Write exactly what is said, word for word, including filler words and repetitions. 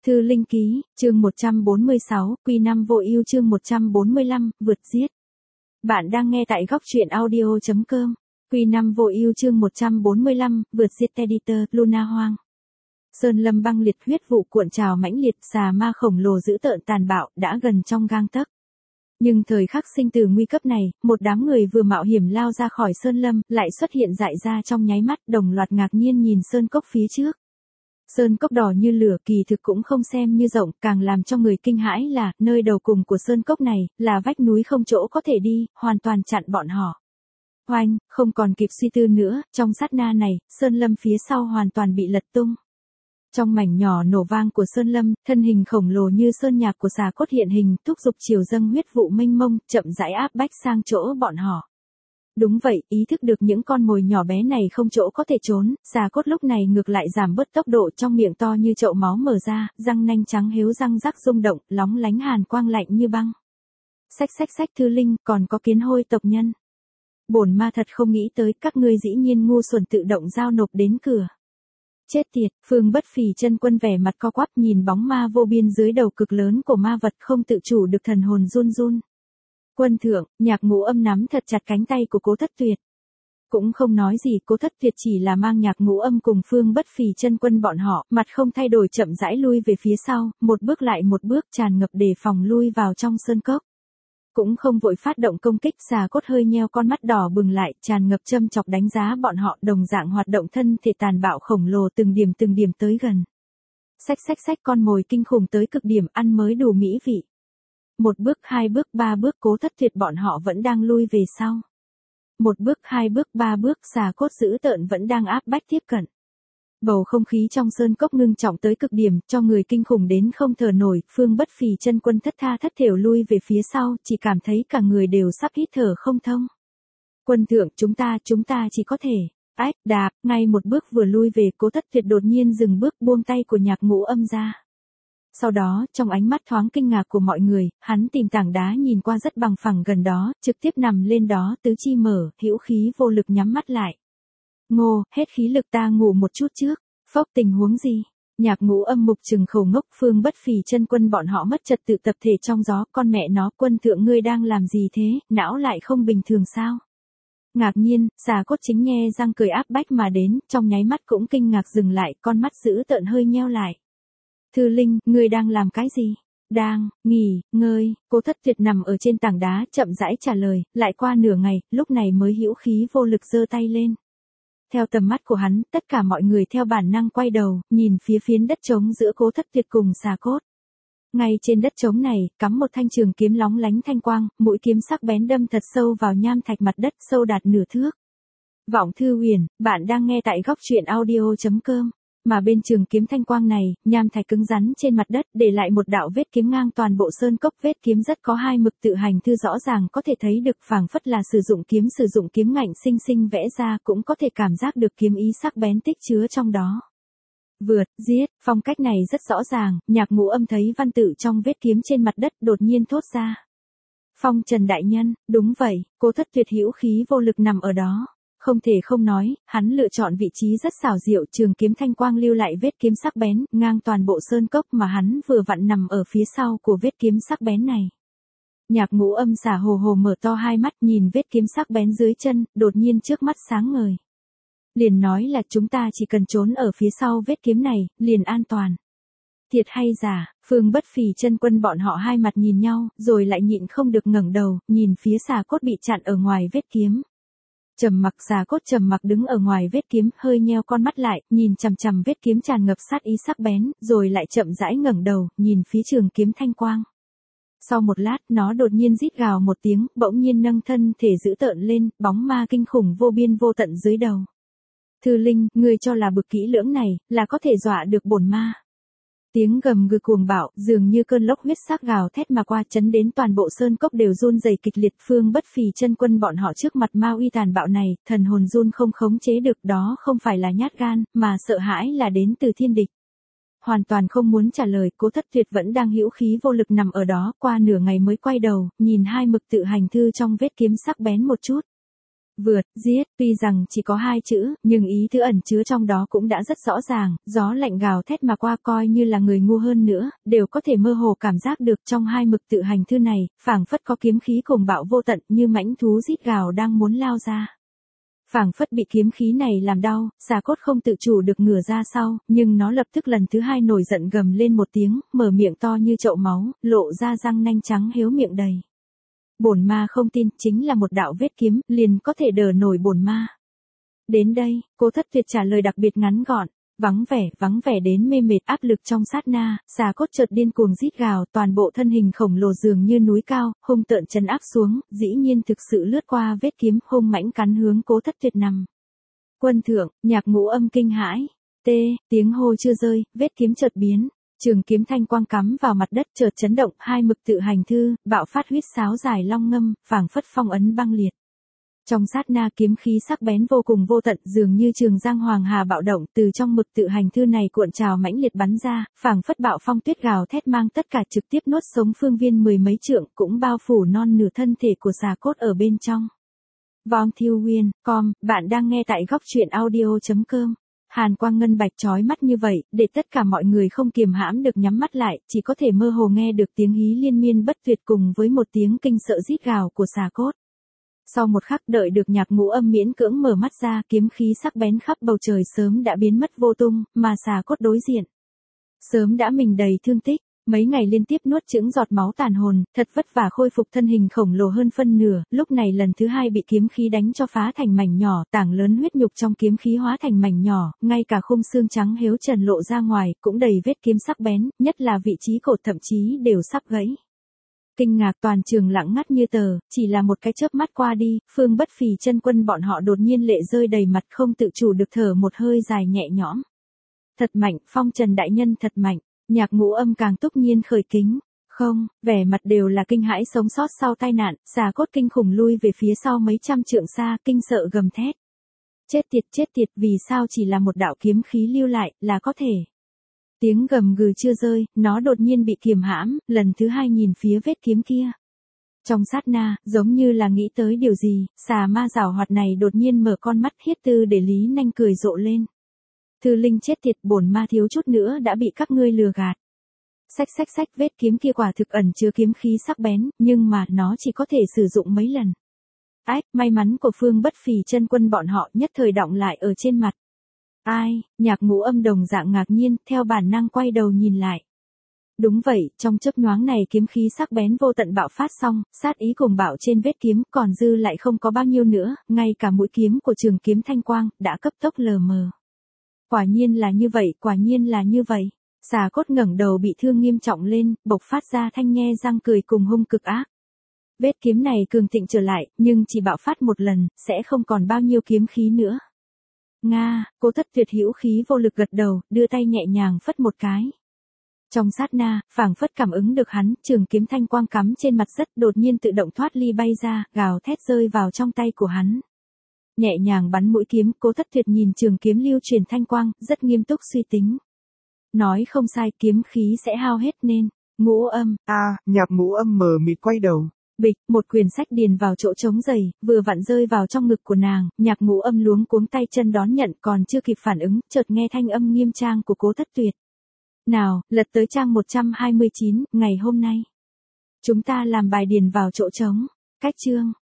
Thư Linh Ký, chương một trăm bốn mươi sáu, Quy năm vô ưu chương một trăm bốn mươi lăm, vượt giết. Bạn đang nghe tại góc truyện audio chấm com. Quy năm vô ưu chương một trăm bốn mươi lăm, vượt giết Editor, Luna Hoang. Sơn lâm băng liệt, huyết vụ cuộn trào mãnh liệt, xà ma khổng lồ dữ tợn tàn bạo, đã gần trong gang tấc. Nhưng thời khắc sinh tử nguy cấp này, một đám người vừa mạo hiểm lao ra khỏi sơn lâm, lại xuất hiện dại ra trong nháy mắt, đồng loạt ngạc nhiên nhìn sơn cốc phía trước. Sơn cốc đỏ như lửa kỳ thực cũng không xem như rộng, càng làm cho người kinh hãi là, nơi đầu cùng của sơn cốc này, là vách núi không chỗ có thể đi, hoàn toàn chặn bọn họ. Oanh, không còn kịp suy tư nữa, trong sát na này, sơn lâm phía sau hoàn toàn bị lật tung. Trong mảnh nhỏ nổ vang của sơn lâm, thân hình khổng lồ như sơn nhạc của xà cốt hiện hình, thúc giục chiều dâng huyết vụ mênh mông, chậm rãi áp bách sang chỗ bọn họ. Đúng vậy, ý thức được những con mồi nhỏ bé này không chỗ có thể trốn, xà cốt lúc này ngược lại giảm bớt tốc độ, trong miệng to như chậu máu mở ra, răng nanh trắng héo răng rắc rung động, lóng lánh hàn quang lạnh như băng. Xách xách xách Thư Linh, còn có kiến hôi tộc nhân. Bổn ma thật không nghĩ tới, các ngươi dĩ nhiên ngu xuẩn tự động giao nộp đến cửa. Chết tiệt, Phương Bất Phì chân quân vẻ mặt co quắp nhìn bóng ma vô biên dưới đầu cực lớn của ma vật, không tự chủ được thần hồn run run. Quân thượng, Nhạc Ngũ Âm nắm thật chặt cánh tay của Cố Thất Tuyệt. Cũng không nói gì, Cố Thất Tuyệt chỉ là mang Nhạc Ngũ Âm cùng Phương Bất Phì chân quân bọn họ, mặt không thay đổi chậm rãi lui về phía sau, một bước lại một bước tràn ngập đề phòng lui vào trong sơn cốc. Cũng không vội phát động công kích, xà cốt hơi nheo con mắt đỏ bừng lại, tràn ngập châm chọc đánh giá bọn họ, đồng dạng hoạt động thân thể tàn bạo khổng lồ từng điểm từng điểm tới gần. Xách xách xách con mồi kinh khủng tới cực điểm, ăn mới đủ mỹ vị. Một bước, hai bước, ba bước, Cố Thất Tuyệt bọn họ vẫn đang lui về sau. Một bước, hai bước, ba bước, xà cốt dữ tợn vẫn đang áp bách tiếp cận. Bầu không khí trong sơn cốc ngưng trọng tới cực điểm, cho người kinh khủng đến không thở nổi, Phương Bất Phì chân quân thất tha thất thểu lui về phía sau, chỉ cảm thấy cả người đều sắp hít thở không thông. Quân thượng, chúng ta, chúng ta chỉ có thể, ách, đạp, ngay một bước vừa lui về, Cố Thất Tuyệt đột nhiên dừng bước buông tay của Nhạc Ngũ Âm ra. Sau đó, trong ánh mắt thoáng kinh ngạc của mọi người, hắn tìm tảng đá nhìn qua rất bằng phẳng gần đó, trực tiếp nằm lên đó, tứ chi mở, hữu khí vô lực nhắm mắt lại. Ngô, hết khí lực ta ngủ một chút trước. Phốc, tình huống gì? Nhạc Ngũ Âm mục trừng khẩu ngốc, Phương Bất Phì chân quân bọn họ mất trật tự tập thể trong gió, con mẹ nó, quân thượng ngươi đang làm gì thế, não lại không bình thường sao? Ngạc nhiên, xà cốt chính nghe răng cười áp bách mà đến, trong nháy mắt cũng kinh ngạc dừng lại, con mắt dữ tợn hơi nheo lại. Thư Linh, ngươi đang làm cái gì? Đang, nghỉ, ngơi, Cố Thất Tuyệt nằm ở trên tảng đá, chậm rãi trả lời, lại qua nửa ngày, lúc này mới hữu khí vô lực giơ tay lên. Theo tầm mắt của hắn, tất cả mọi người theo bản năng quay đầu, nhìn phía phiến đất trống giữa Cố Thất Tuyệt cùng xà cốt. Ngay trên đất trống này, cắm một thanh trường kiếm lóng lánh thanh quang, mũi kiếm sắc bén đâm thật sâu vào nham thạch mặt đất, sâu đạt nửa thước. Vọng Thư Huyền, bạn đang nghe tại góc truyện audio chấm com. Mà bên trường kiếm thanh quang này, nham thạch cứng rắn trên mặt đất, để lại một đạo vết kiếm ngang toàn bộ sơn cốc, vết kiếm rất có hai mực tự hành thư rõ ràng có thể thấy được, phảng phất là sử dụng kiếm sử dụng kiếm ngạnh sinh sinh vẽ ra, cũng có thể cảm giác được kiếm ý sắc bén tích chứa trong đó. Vượt, giết, phong cách này rất rõ ràng, Nhạc Ngũ Âm thấy văn tự trong vết kiếm trên mặt đất, đột nhiên thốt ra. Phong Trần đại nhân, đúng vậy, Cố Thất Tuyệt hữu khí vô lực nằm ở đó. Không thể không nói, hắn lựa chọn vị trí rất xảo diệu, trường kiếm thanh quang lưu lại vết kiếm sắc bén, ngang toàn bộ sơn cốc mà hắn vừa vặn nằm ở phía sau của vết kiếm sắc bén này. Nhạc Ngũ Âm xả hồ hồ mở to hai mắt nhìn vết kiếm sắc bén dưới chân, đột nhiên trước mắt sáng ngời. Liền nói là chúng ta chỉ cần trốn ở phía sau vết kiếm này, liền an toàn. Thiệt hay giả, Phương Bất Phì chân quân bọn họ hai mặt nhìn nhau, rồi lại nhịn không được ngẩng đầu, nhìn phía xà cốt bị chặn ở ngoài vết kiếm. Trầm mặc, xà cốt trầm mặc đứng ở ngoài vết kiếm, hơi nheo con mắt lại, nhìn chằm chằm vết kiếm tràn ngập sát ý sắc bén, rồi lại chậm rãi ngẩng đầu, nhìn phía trường kiếm thanh quang. Sau một lát, nó đột nhiên rít gào một tiếng, bỗng nhiên nâng thân thể dữ tợn lên, bóng ma kinh khủng vô biên vô tận dưới đầu. Thư Linh, ngươi cho là bực kỹ lưỡng này, là có thể dọa được bổn ma. Tiếng gầm gừ cuồng bạo, dường như cơn lốc huyết sắc gào thét mà qua, chấn đến toàn bộ sơn cốc đều run rẩy kịch liệt. Phương Bất Phì chân quân bọn họ trước mặt ma uy tàn bạo này, thần hồn run không khống chế được, đó không phải là nhát gan, mà sợ hãi là đến từ thiên địch. Hoàn toàn không muốn trả lời, Cố Thất Tuyệt vẫn đang hữu khí vô lực nằm ở đó, qua nửa ngày mới quay đầu, nhìn hai mực tự hành thư trong vết kiếm sắc bén một chút. Vượt, giết, tuy rằng chỉ có hai chữ, nhưng ý tứ ẩn chứa trong đó cũng đã rất rõ ràng, gió lạnh gào thét mà qua coi như là người ngu hơn nữa, đều có thể mơ hồ cảm giác được trong hai mực tự hành thư này, phảng phất có kiếm khí cuồng bạo vô tận như mãnh thú rít gào đang muốn lao ra. Phảng phất bị kiếm khí này làm đau, xà cốt không tự chủ được ngửa ra sau, nhưng nó lập tức lần thứ hai nổi giận gầm lên một tiếng, mở miệng to như chậu máu, lộ ra răng nanh trắng héo miệng đầy. Bổn ma không tin, chính là một đạo vết kiếm, liền có thể đỡ nổi bổn ma. Đến đây, Cố Thất Tuyệt trả lời đặc biệt ngắn gọn, vắng vẻ, vắng vẻ đến mê mệt áp lực trong sát na, xà cốt chợt điên cuồng rít gào, toàn bộ thân hình khổng lồ dường như núi cao, hung tợn trấn áp xuống, dĩ nhiên thực sự lướt qua vết kiếm, hung mãnh cắn hướng Cố Thất Tuyệt nằm. Quân thượng, Nhạc Ngũ Âm kinh hãi, tê, tiếng hô chưa rơi, vết kiếm chợt biến. Trường kiếm thanh quang cắm vào mặt đất chợt chấn động, hai mực tự hành thư, bạo phát huyết sáo dài long ngâm, phảng phất phong ấn băng liệt. Trong sát na kiếm khí sắc bén vô cùng vô tận, dường như trường giang hoàng hà bạo động, từ trong mực tự hành thư này cuộn trào mãnh liệt bắn ra, phảng phất bạo phong tuyết gào thét mang tất cả trực tiếp nuốt sống phương viên mười mấy trượng, cũng bao phủ non nửa thân thể của xà cốt ở bên trong. Vong Thiêu Nguyên, com, bạn đang nghe tại góc truyện audio chấm com. Hàn quang ngân bạch chói mắt như vậy, để tất cả mọi người không kiềm hãm được nhắm mắt lại, chỉ có thể mơ hồ nghe được tiếng hí liên miên bất tuyệt cùng với một tiếng kinh sợ rít gào của xà cốt. Sau một khắc đợi được Nhạc Ngũ Âm miễn cưỡng mở mắt ra, kiếm khí sắc bén khắp bầu trời sớm đã biến mất vô tung, mà xà cốt đối diện sớm đã mình đầy thương tích. Mấy ngày liên tiếp nuốt chửng giọt máu tàn hồn, thật vất vả khôi phục thân hình khổng lồ hơn phân nửa, lúc này lần thứ hai bị kiếm khí đánh cho phá thành mảnh nhỏ, tảng lớn huyết nhục trong kiếm khí hóa thành mảnh nhỏ, ngay cả khung xương trắng héo trần lộ ra ngoài, cũng đầy vết kiếm sắc bén, nhất là vị trí cột thậm chí đều sắp gãy. Kinh ngạc toàn trường lặng ngắt như tờ, chỉ là một cái chớp mắt qua đi, Phương Bất Phì chân quân bọn họ đột nhiên lệ rơi đầy mặt, không tự chủ được thở một hơi dài nhẹ nhõm. Thật mạnh, Phong Trần đại nhân thật mạnh. Nhạc Ngũ Âm càng túc nhiên khởi kính, không, vẻ mặt đều là kinh hãi sống sót sau tai nạn, xà cốt kinh khủng lui về phía sau mấy trăm trượng xa, kinh sợ gầm thét. Chết tiệt chết tiệt, vì sao chỉ là một đạo kiếm khí lưu lại, là có thể. Tiếng gầm gừ chưa rơi, nó đột nhiên bị kiềm hãm, lần thứ hai nhìn phía vết kiếm kia. Trong sát na, giống như là nghĩ tới điều gì, xà ma giảo hoạt này đột nhiên mở con mắt hiết tư để lý nanh cười rộ lên. Thư linh chết tiệt, bổn ma thiếu chút nữa đã bị các ngươi lừa gạt. Xách xách xách, vết kiếm kia quả thực ẩn chứa kiếm khí sắc bén, nhưng mà nó chỉ có thể sử dụng mấy lần. Ách, may mắn của Phương Bất Phì chân quân bọn họ nhất thời đọng lại ở trên mặt. Ai, Nhạc Ngũ Âm đồng dạng ngạc nhiên, theo bản năng quay đầu nhìn lại. Đúng vậy, trong chớp nhoáng này kiếm khí sắc bén vô tận bạo phát xong, sát ý cùng bạo trên vết kiếm, còn dư lại không có bao nhiêu nữa, ngay cả mũi kiếm của trường kiếm thanh quang, đã cấp tốc lờ mờ. Quả nhiên là như vậy, quả nhiên là như vậy. Xà cốt ngẩng đầu bị thương nghiêm trọng lên, bộc phát ra thanh nhe răng cười cùng hung cực ác. Vết kiếm này cường thịnh trở lại, nhưng chỉ bạo phát một lần, sẽ không còn bao nhiêu kiếm khí nữa. Nga, Cố Thất Tuyệt hữu khí vô lực gật đầu, đưa tay nhẹ nhàng phất một cái. Trong sát na, phảng phất cảm ứng được hắn, trường kiếm thanh quang cắm trên mặt đất đột nhiên tự động thoát ly bay ra, gào thét rơi vào trong tay của hắn. Nhẹ nhàng bắn mũi kiếm, Cố Thất Tuyệt nhìn trường kiếm lưu truyền thanh quang, rất nghiêm túc suy tính. Nói không sai, kiếm khí sẽ hao hết nên, Ngũ Âm. A, à, Nhạc Ngũ Âm mờ mịt quay đầu. Bịch, một quyển sách điền vào chỗ trống giày, vừa vặn rơi vào trong ngực của nàng, Nhạc Ngũ Âm luống cuống tay chân đón nhận, còn chưa kịp phản ứng, chợt nghe thanh âm nghiêm trang của Cố Thất Tuyệt. Nào, lật tới trang một trăm hai mươi chín, ngày hôm nay. Chúng ta làm bài điền vào chỗ trống. Cách chương.